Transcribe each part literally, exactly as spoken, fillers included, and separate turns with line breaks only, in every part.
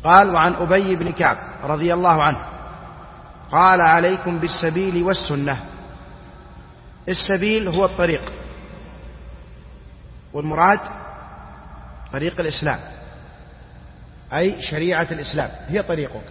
قال: وعن أبي بن كعب رضي الله عنه قال: عليكم بالسبيل والسنة. السبيل هو الطريق، والمراد طريق الإسلام، أي شريعة الإسلام هي طريقك.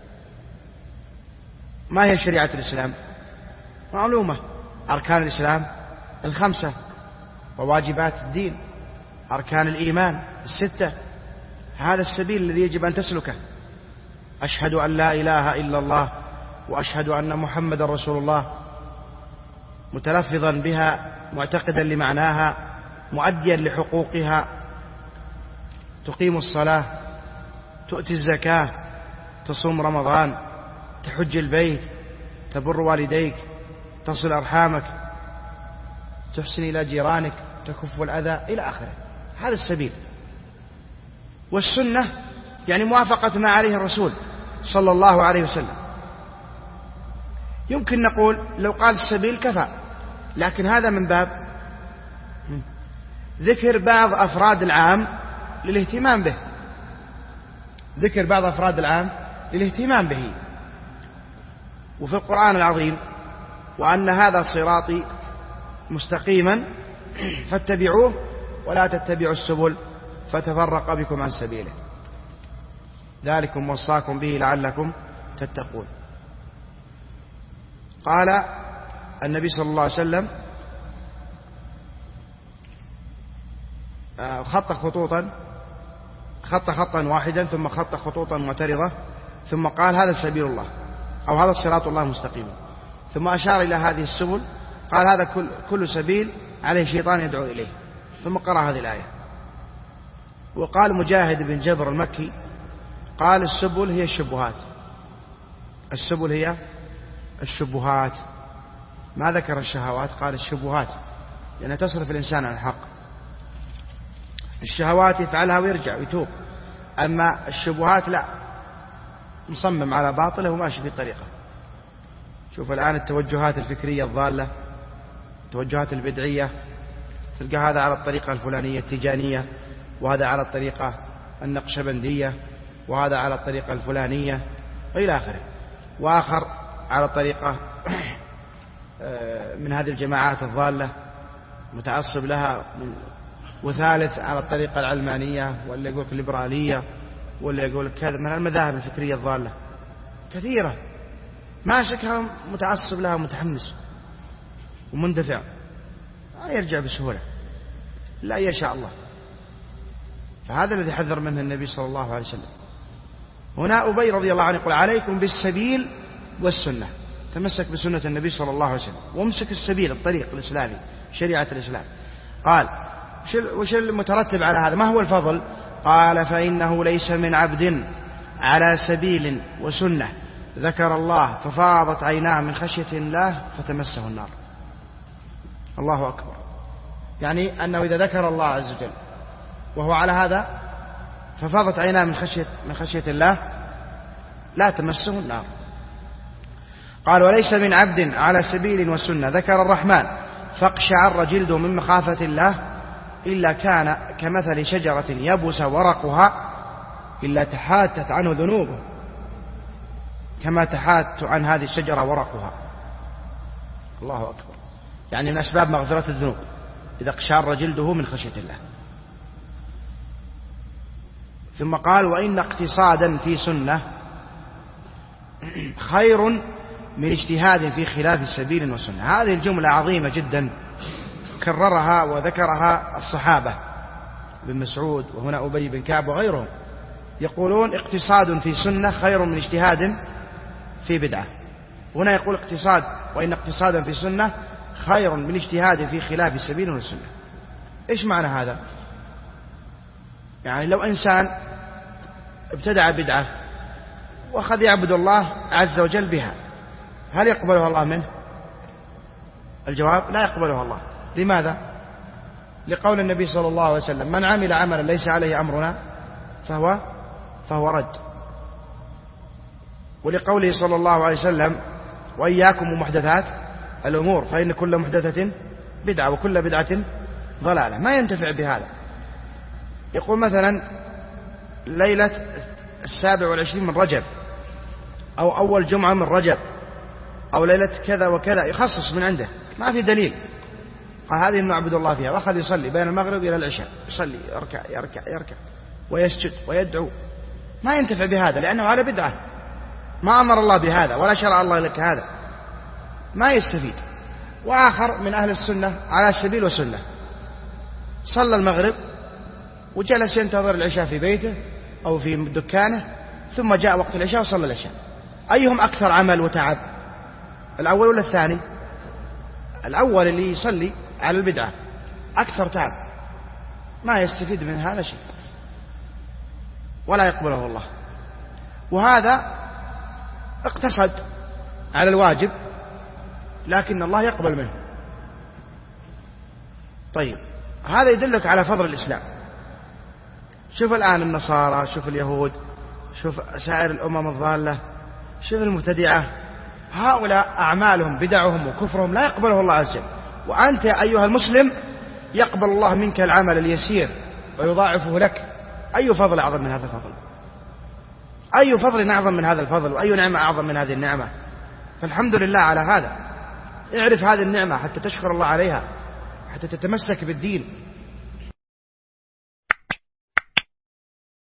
ما هي شريعة الإسلام؟ معلومة: أركان الإسلام الخمسة، وواجبات الدين، أركان الإيمان الستة. هذا السبيل الذي يجب أن تسلكه. أشهد أن لا إله إلا الله وأشهد أن محمد رسول الله، متلفظا بها، معتقدا لمعناها، مؤديا لحقوقها. تقيم الصلاة، تؤتي الزكاة، تصوم رمضان، تحج البيت، تبر والديك، تصل أرحامك، تحسن إلى جيرانك، تكف الأذى، إلى آخره. هذا السبيل. والسنة يعني موافقة ما عليه الرسول صلى الله عليه وسلم. يمكن نقول لو قال السبيل كفى، لكن هذا من باب ذكر بعض أفراد العام للاهتمام به، ذكر بعض أفراد العام للاهتمام به. وفي القرآن العظيم: وأن هذا صراطي مستقيما فاتبعوه ولا تتبعوا السبل فتفرق بكم عن سبيله، ذلكم وصاكم به لعلكم تتقون. قال النبي صلى الله عليه وسلم: خط خطوطا خط خطا واحدا ثم خط خطوطا معترضة، ثم قال: هذا سبيل الله، أو هذا صراط الله مستقيما، ثم أشار إلى هذه السبل، قال: هذا كل, كل سبيل عليه شيطان يدعو إليه، ثم قرأ هذه الآية. وقال مجاهد بن جبر المكي: قال: السبل هي الشبهات. السبل هي الشبهات، ما ذكر الشهوات، قال الشبهات، لأنها تصرف الإنسان عن الحق. الشهوات يفعلها ويرجع ويتوب، أما الشبهات لا، مصمم على باطله وماشي في طريقه. شوف الآن التوجهات الفكرية الضالة، التوجهات البدعية، تلقى هذا على الطريقة الفلانية التيجانية، وهذا على الطريقة النقشبندية، وهذا على الطريقة الفلانية، وإلى آخره، وآخر على الطريقة من هذه الجماعات الضالة متعصب لها، وثالث على الطريقة العلمانية، ولا يقول الليبرالية، ولا يقول كذا من المذاهب الفكرية الضالة كثيرة، ما شكها متعصب لها متحمس ومندفع، لا يرجع بسهولة لا يشاء الله. فهذا الذي حذر منه النبي صلى الله عليه وسلم. هنا أبي رضي الله عنه يقول: عليكم بالسبيل والسنة، تمسك بسنة النبي صلى الله عليه وسلم، وامسك السبيل، الطريق الإسلامي، شريعة الإسلام. قال: وش المترتب على هذا؟ ما هو الفضل؟ قال: فإنه ليس من عبد على سبيل وسنة ذكر الله ففاضت عيناه من خشية الله فتمسه النار. الله أكبر. يعني أنه إذا ذكر الله عز وجل وهو على هذا ففاضت عيناه من خشية, من خشية الله لا تمسه النار. قال: وليس من عبد على سبيل وسنة ذكر الرحمن فاقشعر جلده من مخافة الله إلا كان كمثل شجرة يبس ورقها إلا تحاتت عنه ذنوبه كما تحات عن هذه الشجرة ورقها. الله أكبر. يعني من أسباب مغفرة الذنوب إذا اقشعر جلده من خشية الله. ثم قال: وإن اقتصادا في سنة خير من اجتهاد في خلاف سبيل وسنة. هذه الجملة عظيمة جدا، كررها وذكرها الصحابة، بن مسعود، وهنا أبي بن كعب وغيرهم، يقولون اقتصاد في سنة خير من اجتهاد في بدعة. هنا يقول اقتصاد، وإن اقتصادا في سنة خير من اجتهاد في خلاف سبيل وسنة. إيش معنى هذا؟ يعني لو إنسان ابتدع بدعة وأخذ يعبد الله عز وجل بها، هل يقبلها الله منه؟ الجواب: لا يقبلها الله. لماذا؟ لقول النبي صلى الله عليه وسلم: من عمل عملا ليس عليه أمرنا فهو فهو رد. ولقوله صلى الله عليه وسلم: وإياكم ومحدثات الأمور فإن كل محدثة بدعة وكل بدعة ضلالة. ما ينتفع بهذا. يقول مثلا ليلة السابع والعشرين من رجب، أو أول جمعة من رجب، أو ليلة كذا وكذا، يخصص من عنده، ما في دليل. قال هذه نعبد الله فيها، وأخذ يصلي بين المغرب إلى العشاء، يصلي يركع يركع يركع ويسجد ويدعو، ما ينتفع بهذا لأنه على بدعة، ما أمر الله بهذا ولا شرع الله لك هذا، ما يستفيد. وآخر من أهل السنة على سبيل وسنة، صلى المغرب وجلس ينتظر العشاء في بيته أو في دكانه، ثم جاء وقت العشاء وصلى العشاء. أيهم أكثر عمل وتعب، الأول ولا الثاني؟ الأول اللي يصلي على البدعة أكثر تعب، ما يستفيد من هذا شيء ولا يقبله الله. وهذا اقتصد على الواجب لكن الله يقبل منه. طيب هذا يدلك على فضل الإسلام. شوف الآن النصارى، شوف اليهود، شوف سائر الأمم الضالة، شوف المبتدعة، هؤلاء أعمالهم بدعهم وكفرهم لا يقبله الله عز وجل، وأنت يا أيها المسلم يقبل الله منك العمل اليسير ويضاعفه لك. أي فضل أعظم من هذا الفضل؟ أي فضل أعظم من هذا الفضل؟ وأي نعمة أعظم من هذه النعمة؟ فالحمد لله على هذا. اعرف هذه النعمة حتى تشكر الله عليها، حتى تتمسك بالدين.